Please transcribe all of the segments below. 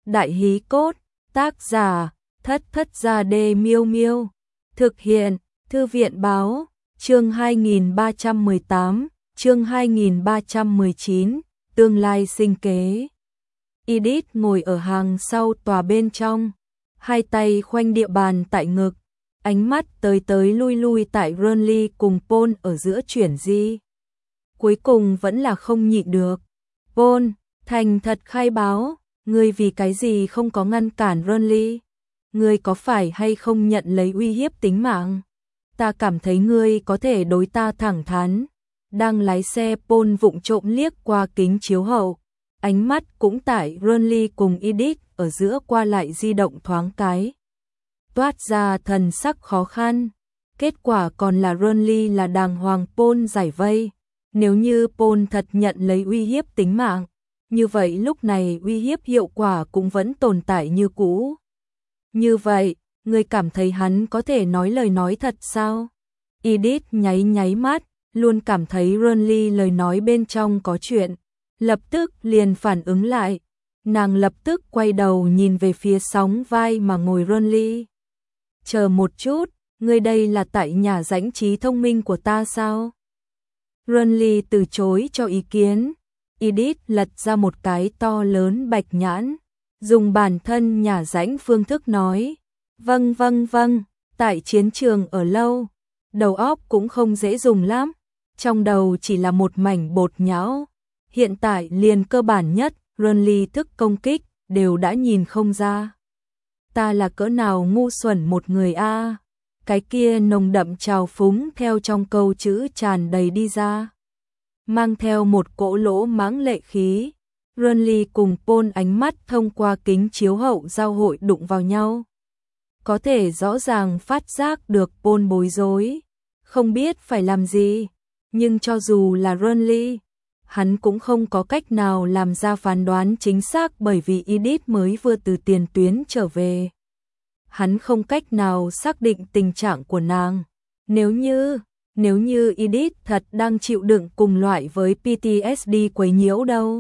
Đại hí cốt, tác giả, Thất Thất Gia Đê Miêu Miêu. Thực hiện, Thư viện báo, chương 2318, chương 2319, tương lai sinh kế. Edith ngồi ở hàng sau tòa bên trong, hai tay khoanh địa bàn tại ngực, ánh mắt tới tới lui lui tại Renly cùng Paul ở giữa chuyển di. Cuối cùng vẫn là không nhịn được. Paul, thành thật khai báo, ngươi vì cái gì không có ngăn cản Renly? Ngươi có phải hay không nhận lấy uy hiếp tính mạng? Ta cảm thấy ngươi có thể đối ta thẳng thắn. Đang lái xe, Paul vụng trộm liếc qua kính chiếu hậu, ánh mắt cũng tại Renly cùng Edith ở giữa qua lại di động thoáng cái. Toát ra thần sắc khó khăn. Kết quả còn là Renly là đàng hoàng Paul giải vây. Nếu như Paul thật nhận lấy uy hiếp tính mạng, như vậy lúc này uy hiếp hiệu quả cũng vẫn tồn tại như cũ. Như vậy, ngươi cảm thấy hắn có thể nói lời nói thật sao? Edith nháy nháy mắt, luôn cảm thấy Renly lời nói bên trong có chuyện, lập tức liền phản ứng lại. Nàng lập tức quay đầu nhìn về phía sóng vai mà ngồi Renly. Chờ một chút, ngươi đây là tại nhà rãnh trí thông minh của ta sao? Renly từ chối cho ý kiến. Edith lật ra một cái to lớn bạch nhãn, dùng bản thân nhà rãnh phương thức nói. Vâng vâng vâng, tại chiến trường ở lâu, đầu óc cũng không dễ dùng lắm, trong đầu chỉ là một mảnh bột nhão. Hiện tại liền cơ bản nhất, Renly thức công kích, đều đã nhìn không ra. Ta là cỡ nào ngu xuẩn một người a. Cái kia nồng đậm trào phúng theo trong câu chữ tràn đầy đi ra, mang theo một cỗ lỗ mãng lệ khí. Renly cùng Paul ánh mắt thông qua kính chiếu hậu giao hội đụng vào nhau. Có thể rõ ràng phát giác được Paul bối rối, không biết phải làm gì, nhưng cho dù là Renly, hắn cũng không có cách nào làm ra phán đoán chính xác bởi vì Edith mới vừa từ tiền tuyến trở về. Hắn không cách nào xác định tình trạng của nàng. Nếu như Edith thật đang chịu đựng cùng loại với PTSD quấy nhiễu đâu.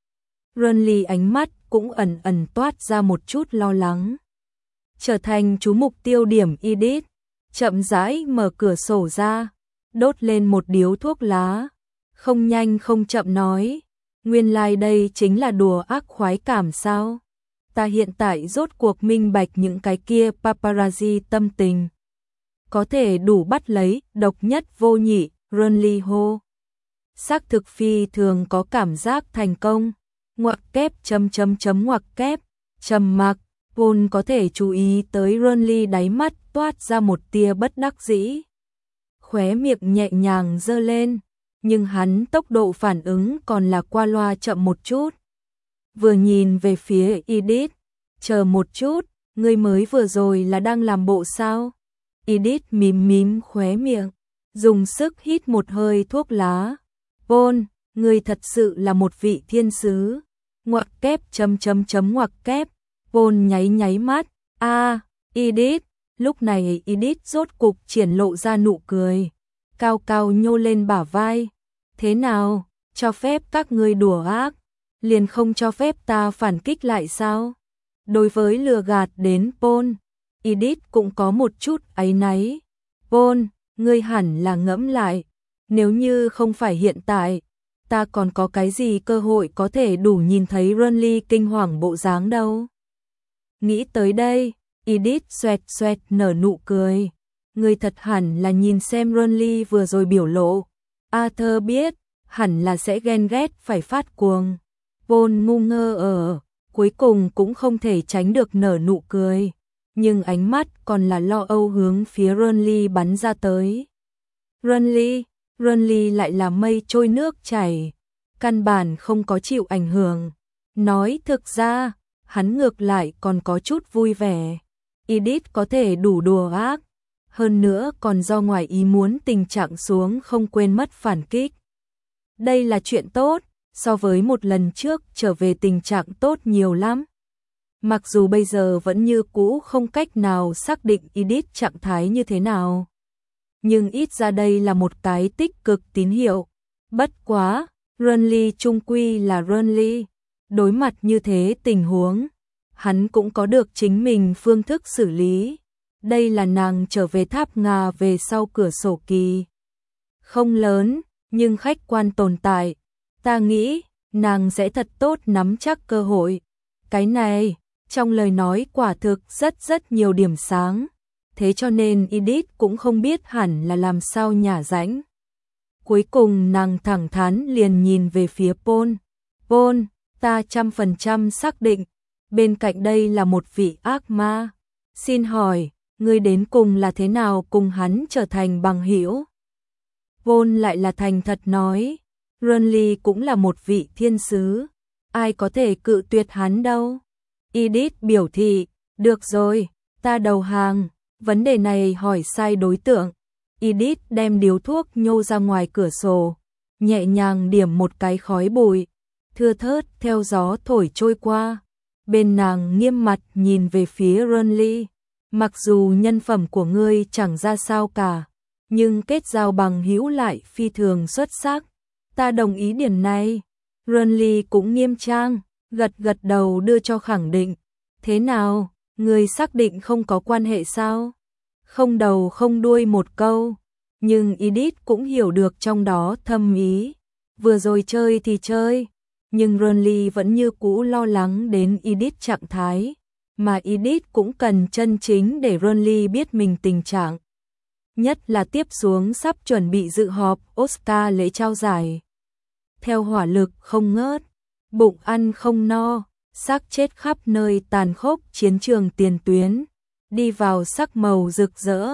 Renly ánh mắt cũng ẩn ẩn toát ra một chút lo lắng. Trở thành chú mục tiêu điểm, Edith chậm rãi mở cửa sổ ra, đốt lên một điếu thuốc lá, không nhanh không chậm nói, nguyên lai đây chính là đùa ác khoái cảm sao? Ta hiện tại rốt cuộc minh bạch những cái kia paparazzi tâm tình. Có thể đủ bắt lấy, độc nhất vô nhị, Renly hô. Xác thực phi thường có cảm giác thành công. Ngoặc kép ngoặc kép, trầm mặc. Paul có thể chú ý tới Renly đáy mắt toát ra một tia bất đắc dĩ. Khóe miệng nhẹ nhàng giơ lên, nhưng hắn tốc độ phản ứng còn là qua loa chậm một chút. Vừa nhìn về phía Edith, chờ một chút, ngươi mới vừa rồi là đang làm bộ sao? Edith mím mím khóe miệng, dùng sức hít một hơi thuốc lá. Paul, ngươi thật sự là một vị thiên sứ. Ngoặc kép ngoặc kép. Paul nháy nháy mắt. Edith. Lúc này Edith rốt cục triển lộ ra nụ cười, cao cao nhô lên bả vai. Thế nào, cho phép các ngươi đùa ác, liền không cho phép ta phản kích lại sao? Đối với lừa gạt đến Paul, Edith cũng có một chút áy náy. Paul, ngươi hẳn là ngẫm lại, nếu như không phải hiện tại, ta còn có cái gì cơ hội có thể đủ nhìn thấy Renly kinh hoàng bộ dáng đâu. Nghĩ tới đây, Edith xoẹt xoẹt nở nụ cười. Ngươi thật hẳn là nhìn xem Renly vừa rồi biểu lộ. Arthur biết, hẳn là sẽ ghen ghét phải phát cuồng. Paul ngu ngơ cuối cùng cũng không thể tránh được nở nụ cười, nhưng ánh mắt còn là lo âu hướng phía Renly bắn ra tới. Renly lại là mây trôi nước chảy, căn bản không có chịu ảnh hưởng. Nói thực ra, hắn ngược lại còn có chút vui vẻ. Edith có thể đủ đùa ác, hơn nữa còn do ngoài ý muốn tình trạng xuống không quên mất phản kích. Đây là chuyện tốt, so với một lần trước trở về tình trạng tốt nhiều lắm. Mặc dù bây giờ vẫn như cũ không cách nào xác định Edith trạng thái như thế nào, nhưng ít ra đây là một cái tích cực tín hiệu. Bất quá, Renly chung quy là Renly, đối mặt như thế tình huống, hắn cũng có được chính mình phương thức xử lý. Đây là nàng trở về Tháp Ngà về sau cửa sổ kỳ. Không lớn, nhưng khách quan tồn tại. Ta nghĩ, nàng sẽ thật tốt nắm chắc cơ hội. Cái này, trong lời nói quả thực rất nhiều điểm sáng. Thế cho nên Edith cũng không biết hẳn là làm sao nhả rãnh. Cuối cùng nàng thẳng thắn liền nhìn về phía Paul. Paul, ta 100% xác định, bên cạnh đây là một vị ác ma. Xin hỏi, ngươi đến cùng là thế nào cùng hắn trở thành bằng hữu? Paul lại là thành thật nói, Renly cũng là một vị thiên sứ, ai có thể cự tuyệt hắn đâu. Edith biểu thị, được rồi, ta đầu hàng, vấn đề này hỏi sai đối tượng. Edith đem điếu thuốc nhô ra ngoài cửa sổ, nhẹ nhàng điểm một cái khói bụi, thưa thớt theo gió thổi trôi qua. Bên nàng nghiêm mặt nhìn về phía Renly, mặc dù nhân phẩm của ngươi chẳng ra sao cả, nhưng kết giao bằng hữu lại phi thường xuất sắc. Ta đồng ý điểm này. Renly cũng nghiêm trang, gật đầu đưa cho khẳng định. Thế nào, ngươi xác định không có quan hệ sao? Không đầu không đuôi một câu, nhưng Edith cũng hiểu được trong đó thâm ý. Vừa rồi chơi thì chơi, nhưng Renly vẫn như cũ lo lắng đến Edith trạng thái, mà Edith cũng cần chân chính để Renly biết mình tình trạng. Nhất là tiếp xuống sắp chuẩn bị dự họp Oscar lễ trao giải. Theo hỏa lực không ngớt, bụng ăn không no, xác chết khắp nơi tàn khốc chiến trường tiền tuyến, đi vào sắc màu rực rỡ,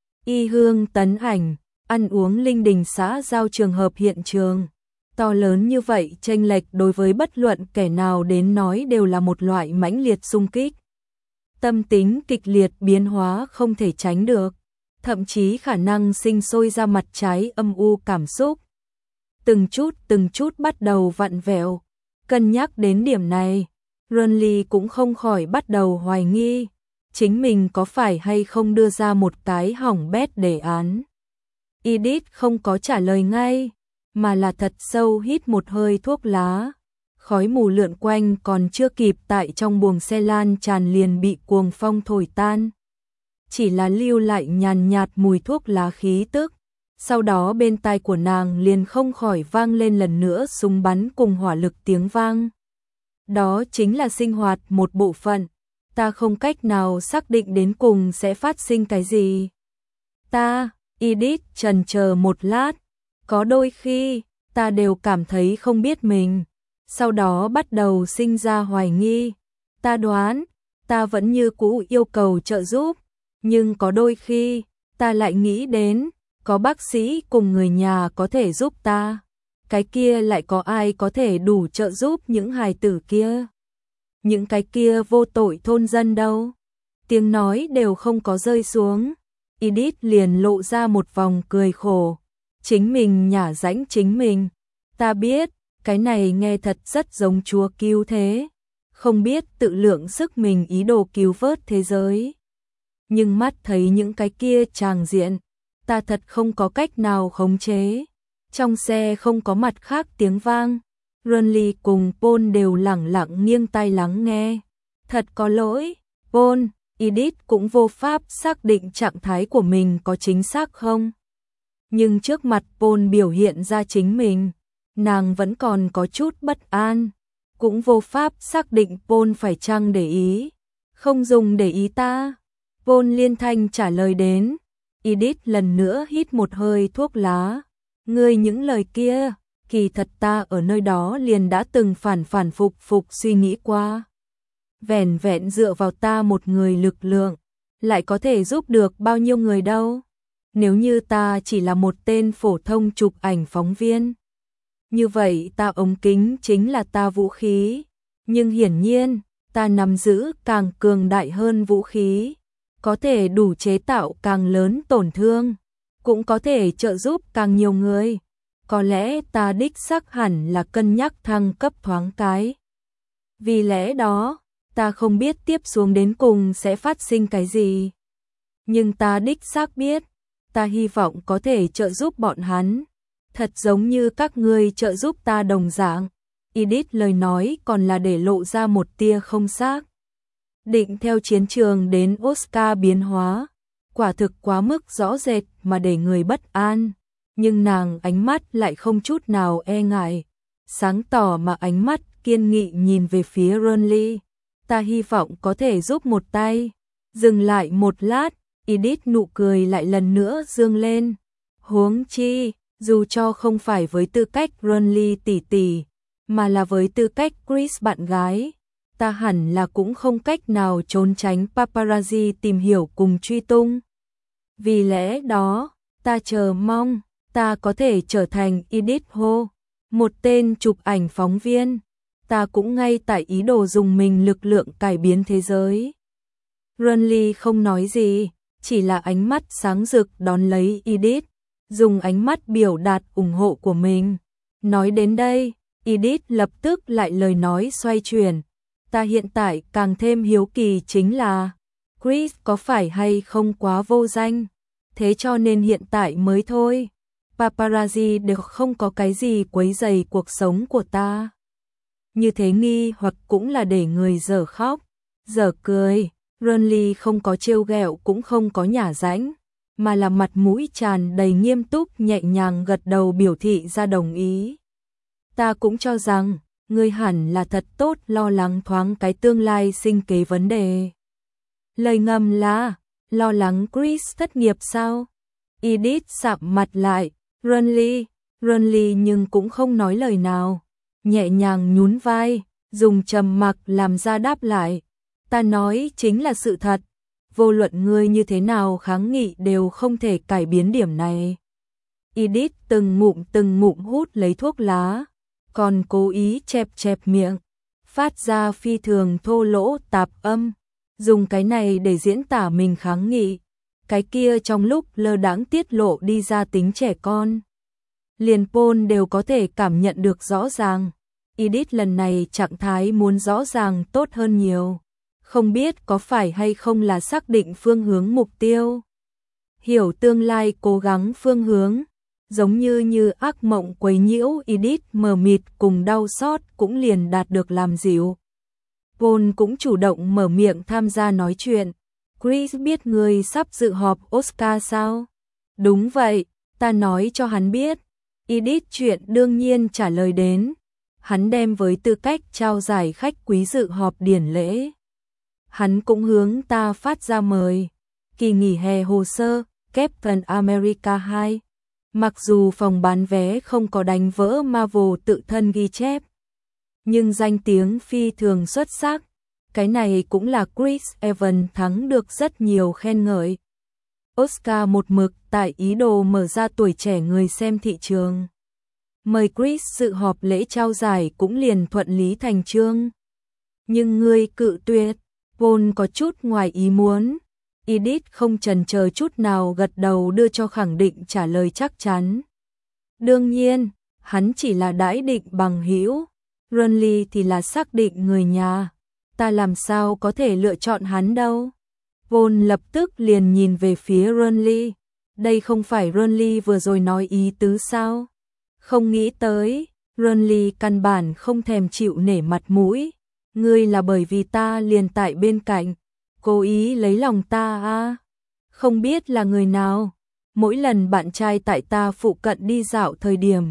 y hương tấn ảnh, ăn uống linh đình xã giao trường hợp hiện trường. To lớn như vậy chênh lệch đối với bất luận kẻ nào đến nói đều là một loại mãnh liệt xung kích. Tâm tính kịch liệt biến hóa không thể tránh được, thậm chí khả năng sinh sôi ra mặt trái âm u cảm xúc. Từng chút bắt đầu vặn vẹo. Cân nhắc đến điểm này, Renly cũng không khỏi bắt đầu hoài nghi, chính mình có phải hay không đưa ra một cái hỏng bét đề án. Edith không có trả lời ngay, mà là thật sâu hít một hơi thuốc lá. Khói mù lượn quanh còn chưa kịp tại trong buồng xe lan tràn liền bị cuồng phong thổi tan. Chỉ là lưu lại nhàn nhạt mùi thuốc lá khí tức. Sau đó bên tai của nàng liền không khỏi vang lên lần nữa súng bắn cùng hỏa lực tiếng vang. Đó chính là sinh hoạt một bộ phận. Ta không cách nào xác định đến cùng sẽ phát sinh cái gì. Edith chần chờ một lát. Có đôi khi, ta đều cảm thấy không biết mình. Sau đó bắt đầu sinh ra hoài nghi. Ta đoán, ta vẫn như cũ yêu cầu trợ giúp. Nhưng có đôi khi, ta lại nghĩ đến, có bác sĩ cùng người nhà có thể giúp ta. Cái kia lại có ai có thể đủ trợ giúp những hài tử kia? Những cái kia vô tội thôn dân đâu? Tiếng nói đều không có rơi xuống. Edith liền lộ ra một vòng cười khổ. Chính mình nhả rãnh chính mình. Ta biết, cái này nghe thật rất giống Chúa cứu thế. Không biết tự lượng sức mình ý đồ cứu vớt thế giới. Nhưng mắt thấy những cái kia tràng diện, ta thật không có cách nào khống chế. Trong xe không có mặt khác tiếng vang. Renly cùng Paul đều lẳng lặng nghiêng tai lắng nghe. Thật có lỗi, Paul. Edith cũng vô pháp xác định trạng thái của mình có chính xác không. Nhưng trước mặt Paul biểu hiện ra chính mình, nàng vẫn còn có chút bất an. Cũng vô pháp xác định Paul phải chăng để ý. Không dùng để ý ta. Paul liên thanh trả lời đến. Edith lần nữa hít một hơi thuốc lá. Ngươi những lời kia, kỳ thật ta ở nơi đó liền đã từng phản phục suy nghĩ qua. Vẻn vẹn dựa vào ta một người lực lượng, lại có thể giúp được bao nhiêu người đâu. Nếu như ta chỉ là một tên phổ thông chụp ảnh phóng viên, như vậy ta ống kính chính là ta vũ khí. Nhưng hiển nhiên, ta nắm giữ càng cường đại hơn vũ khí, có thể đủ chế tạo càng lớn tổn thương, cũng có thể trợ giúp càng nhiều người. Có lẽ ta đích xác hẳn là cân nhắc thăng cấp thoáng cái. Vì lẽ đó, ta không biết tiếp xuống đến cùng sẽ phát sinh cái gì. Nhưng ta đích xác biết, ta hy vọng có thể trợ giúp bọn hắn. Thật giống như các ngươi trợ giúp ta đồng dạng. Edith lời nói còn là để lộ ra một tia không xác. định theo chiến trường đến Oscar biến hóa, quả thực quá mức rõ rệt mà để người bất an, nhưng nàng ánh mắt lại không chút nào e ngại, sáng tỏ mà ánh mắt kiên nghị nhìn về phía Renly. Ta hy vọng có thể giúp một tay. Dừng lại một lát, Edith nụ cười lại lần nữa dương lên. Huống chi, dù cho không phải với tư cách Renly tỷ tỷ, mà là với tư cách Chris bạn gái, ta hẳn là cũng không cách nào trốn tránh paparazzi tìm hiểu cùng truy tung. Vì lẽ đó, ta chờ mong ta có thể trở thành Edith Ho, một tên chụp ảnh phóng viên. Ta cũng ngay tại ý đồ dùng mình lực lượng cải biến thế giới. Renly không nói gì, chỉ là ánh mắt sáng rực đón lấy Edith, dùng ánh mắt biểu đạt ủng hộ của mình. Nói đến đây, Edith lập tức lại lời nói xoay chuyển. Ta hiện tại càng thêm hiếu kỳ chính là Chris có phải hay không quá vô danh, thế cho nên hiện tại mới thôi. Paparazzi đều không có cái gì quấy rầy cuộc sống của ta. Như thế nghi hoặc cũng là để người dở khóc, dở cười. Renly không có trêu ghẹo cũng không có nhả rãnh, mà là mặt mũi tràn đầy nghiêm túc nhẹ nhàng gật đầu biểu thị ra đồng ý. Ta cũng cho rằng, ngươi hẳn là thật tốt lo lắng thoáng cái tương lai sinh kế vấn đề. Lời ngầm là, lo lắng Chris thất nghiệp sao? Edith sạm mặt lại, Renly nhưng cũng không nói lời nào, nhẹ nhàng nhún vai, dùng trầm mặc làm ra đáp lại. Ta nói chính là sự thật, vô luận ngươi như thế nào kháng nghị đều không thể cải biến điểm này. Edith từng ngụm hút lấy thuốc lá, còn cố ý chẹp miệng, phát ra phi thường thô lỗ tạp âm, dùng cái này để diễn tả mình kháng nghị, cái kia trong lúc lơ đãng tiết lộ đi ra tính trẻ con. Liền Paul đều có thể cảm nhận được rõ ràng, Edith lần này trạng thái muốn rõ ràng tốt hơn nhiều. Không biết có phải hay không là xác định phương hướng mục tiêu. Hiểu tương lai cố gắng phương hướng, giống như ác mộng quấy nhiễu Edith mờ mịt cùng đau xót cũng liền đạt được làm dịu. Paul cũng chủ động mở miệng tham gia nói chuyện. Chris biết người sắp dự họp Oscar sao? Đúng vậy, ta nói cho hắn biết. Edith chuyện đương nhiên trả lời đến. Hắn đem với tư cách trao giải khách quý dự họp điển lễ. Hắn cũng hướng ta phát ra mời. Kỳ nghỉ hè hồ sơ, Captain America 2. Mặc dù phòng bán vé không có đánh vỡ Marvel tự thân ghi chép, nhưng danh tiếng phi thường xuất sắc. Cái này cũng là Chris Evans thắng được rất nhiều khen ngợi. Oscar một mực tại ý đồ mở ra tuổi trẻ người xem thị trường. Mời Chris dự họp lễ trao giải cũng liền thuận lý thành chương. Nhưng ngươi cự tuyệt. Paul có chút ngoài ý muốn. Edith không chần chờ chút nào gật đầu đưa cho khẳng định trả lời chắc chắn. Đương nhiên, hắn chỉ là đãi định bằng hữu, Renly thì là xác định người nhà. Ta làm sao có thể lựa chọn hắn đâu. Paul lập tức liền nhìn về phía Renly. Đây không phải Renly vừa rồi nói ý tứ sao? Không nghĩ tới, Renly căn bản không thèm chịu nể mặt mũi. Ngươi là bởi vì ta liền tại bên cạnh, cố ý lấy lòng ta à? Không biết là người nào, mỗi lần bạn trai tại ta phụ cận đi dạo thời điểm,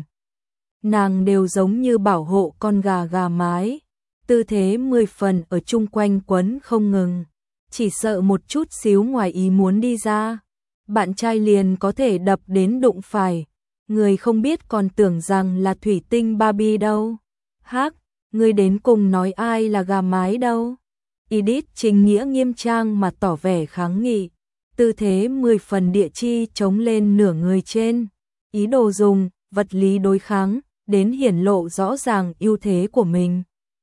nàng đều giống như bảo hộ con gà mái, tư thế 10 phần ở chung quanh quấn không ngừng, chỉ sợ một chút xíu ngoài ý muốn đi ra, bạn trai liền có thể đập đến đụng phải, người không biết còn tưởng rằng là thủy tinh Barbie đâu. Hắc, ngươi đến cùng nói ai là gà mái đâu? Edith chính nghĩa nghiêm trang mà tỏ vẻ kháng nghị, tư thế 10 phần địa chi chống lên nửa người trên, ý đồ dùng vật lý đối kháng đến hiển lộ rõ ràng ưu thế của mình.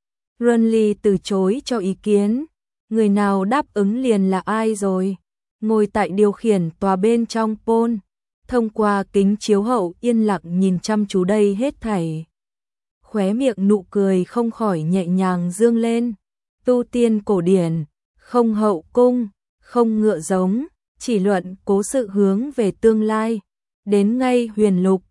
Renly từ chối cho ý kiến, người nào đáp ứng liền là ai rồi. Ngồi tại điều khiển tòa bên trong Paul, thông qua kính chiếu hậu yên lặng nhìn chăm chú đây hết thảy. Khóe miệng nụ cười không khỏi nhẹ nhàng dương lên. Tu tiên cổ điển, không hậu cung, không ngựa giống, chỉ luận cố sự hướng về tương lai. Đến ngay huyền lục,